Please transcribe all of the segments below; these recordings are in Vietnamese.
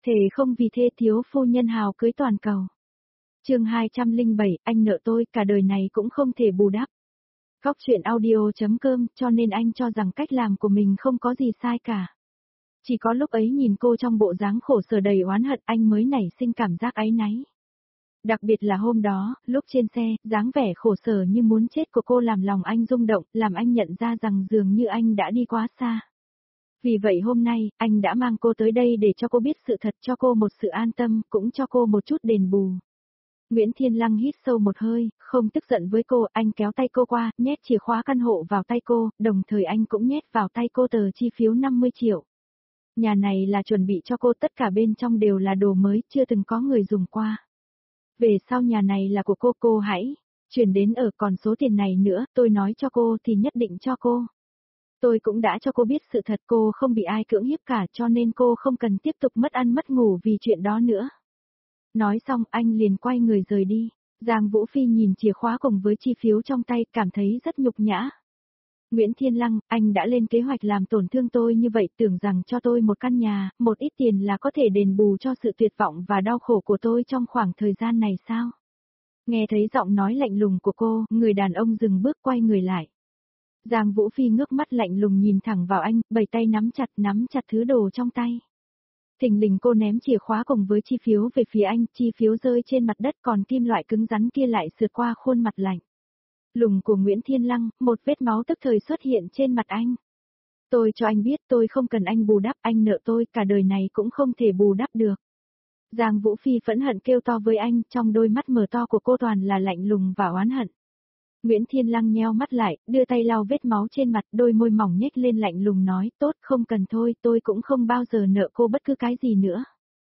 Thề không vì thê thiếu phu nhân hào cưới toàn cầu. Chương 207, anh nợ tôi cả đời này cũng không thể bù đắp. Góc chuyện audio.com, cho nên anh cho rằng cách làm của mình không có gì sai cả. Chỉ có lúc ấy nhìn cô trong bộ dáng khổ sở đầy oán hận anh mới nảy sinh cảm giác áy náy. Đặc biệt là hôm đó, lúc trên xe, dáng vẻ khổ sở như muốn chết của cô làm lòng anh rung động, làm anh nhận ra rằng dường như anh đã đi quá xa. Vì vậy hôm nay, anh đã mang cô tới đây để cho cô biết sự thật, cho cô một sự an tâm, cũng cho cô một chút đền bù. Nguyễn Thiên Lăng hít sâu một hơi, không tức giận với cô, anh kéo tay cô qua, nhét chìa khóa căn hộ vào tay cô, đồng thời anh cũng nhét vào tay cô tờ chi phiếu 50 triệu. Nhà này là chuẩn bị cho cô, tất cả bên trong đều là đồ mới, chưa từng có người dùng qua. Về sau nhà này là của cô hãy chuyển đến ở, còn số tiền này nữa, tôi nói cho cô thì nhất định cho cô. Tôi cũng đã cho cô biết sự thật, cô không bị ai cưỡng hiếp cả, cho nên cô không cần tiếp tục mất ăn mất ngủ vì chuyện đó nữa. Nói xong anh liền quay người rời đi. Giang Vũ Phi nhìn chìa khóa cùng với chi phiếu trong tay, cảm thấy rất nhục nhã. Nguyễn Thiên Lăng, anh đã lên kế hoạch làm tổn thương tôi như vậy, tưởng rằng cho tôi một căn nhà, một ít tiền là có thể đền bù cho sự tuyệt vọng và đau khổ của tôi trong khoảng thời gian này sao? Nghe thấy giọng nói lạnh lùng của cô, người đàn ông dừng bước quay người lại. Giang Vũ Phi ngước mắt lạnh lùng nhìn thẳng vào anh, bảy tay nắm chặt thứ đồ trong tay. Thình lình cô ném chìa khóa cùng với chi phiếu về phía anh, chi phiếu rơi trên mặt đất, còn kim loại cứng rắn kia lại sượt qua khuôn mặt lạnh lùng của Nguyễn Thiên Lăng, một vết máu tức thời xuất hiện trên mặt anh. Tôi cho anh biết tôi không cần anh bù đắp, anh nợ tôi cả đời này cũng không thể bù đắp được. Giang Vũ Phi phẫn hận kêu to với anh, trong đôi mắt mở to của cô toàn là lạnh lùng và oán hận. Nguyễn Thiên Lăng nheo mắt lại, đưa tay lau vết máu trên mặt, đôi môi mỏng nhếch lên lạnh lùng nói, tốt, không cần thôi, tôi cũng không bao giờ nợ cô bất cứ cái gì nữa.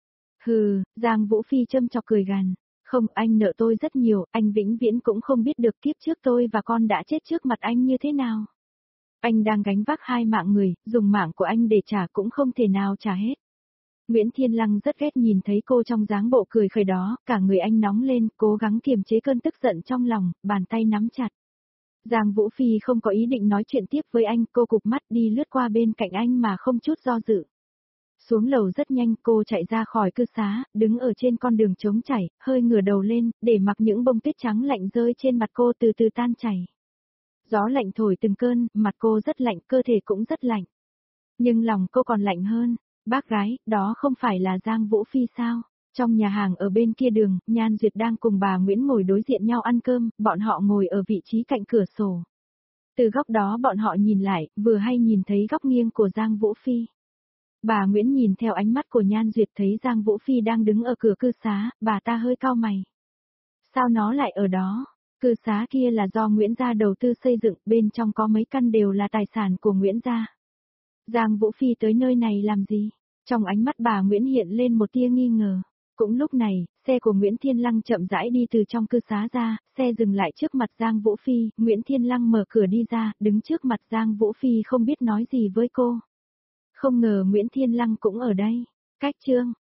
Hừ, Giang Vũ Phi châm chọc cười gằn, không, anh nợ tôi rất nhiều, anh vĩnh viễn cũng không biết được kiếp trước tôi và con đã chết trước mặt anh như thế nào. Anh đang gánh vác 2 mạng người, dùng mạng của anh để trả cũng không thể nào trả hết. Nguyễn Thiên Lăng rất ghét nhìn thấy cô trong dáng bộ cười khởi đó, cả người anh nóng lên, cố gắng kiềm chế cơn tức giận trong lòng, bàn tay nắm chặt. Giang Vũ Phi không có ý định nói chuyện tiếp với anh, cô cụp mắt đi lướt qua bên cạnh anh mà không chút do dự. Xuống lầu rất nhanh, cô chạy ra khỏi cư xá, đứng ở trên con đường trống chảy, hơi ngửa đầu lên, để mặc những bông tuyết trắng lạnh rơi trên mặt cô từ từ tan chảy. Gió lạnh thổi từng cơn, mặt cô rất lạnh, cơ thể cũng rất lạnh. Nhưng lòng cô còn lạnh hơn. Bác gái, đó không phải là Giang Vũ Phi sao? Trong nhà hàng ở bên kia đường, Nhan Duyệt đang cùng bà Nguyễn ngồi đối diện nhau ăn cơm, bọn họ ngồi ở vị trí cạnh cửa sổ. Từ góc đó bọn họ nhìn lại, vừa hay nhìn thấy góc nghiêng của Giang Vũ Phi. Bà Nguyễn nhìn theo ánh mắt của Nhan Duyệt thấy Giang Vũ Phi đang đứng ở cửa cư xá, bà ta hơi cau mày. Sao nó lại ở đó? Cư xá kia là do Nguyễn gia đầu tư xây dựng, bên trong có mấy căn đều là tài sản của Nguyễn gia. Giang Vũ Phi tới nơi này làm gì? Trong ánh mắt bà Nguyễn hiện lên một tia nghi ngờ. Cũng lúc này, xe của Nguyễn Thiên Lăng chậm rãi đi từ trong cư xá ra, xe dừng lại trước mặt Giang Vũ Phi, Nguyễn Thiên Lăng mở cửa đi ra, đứng trước mặt Giang Vũ Phi không biết nói gì với cô. Không ngờ Nguyễn Thiên Lăng cũng ở đây. Cách chương.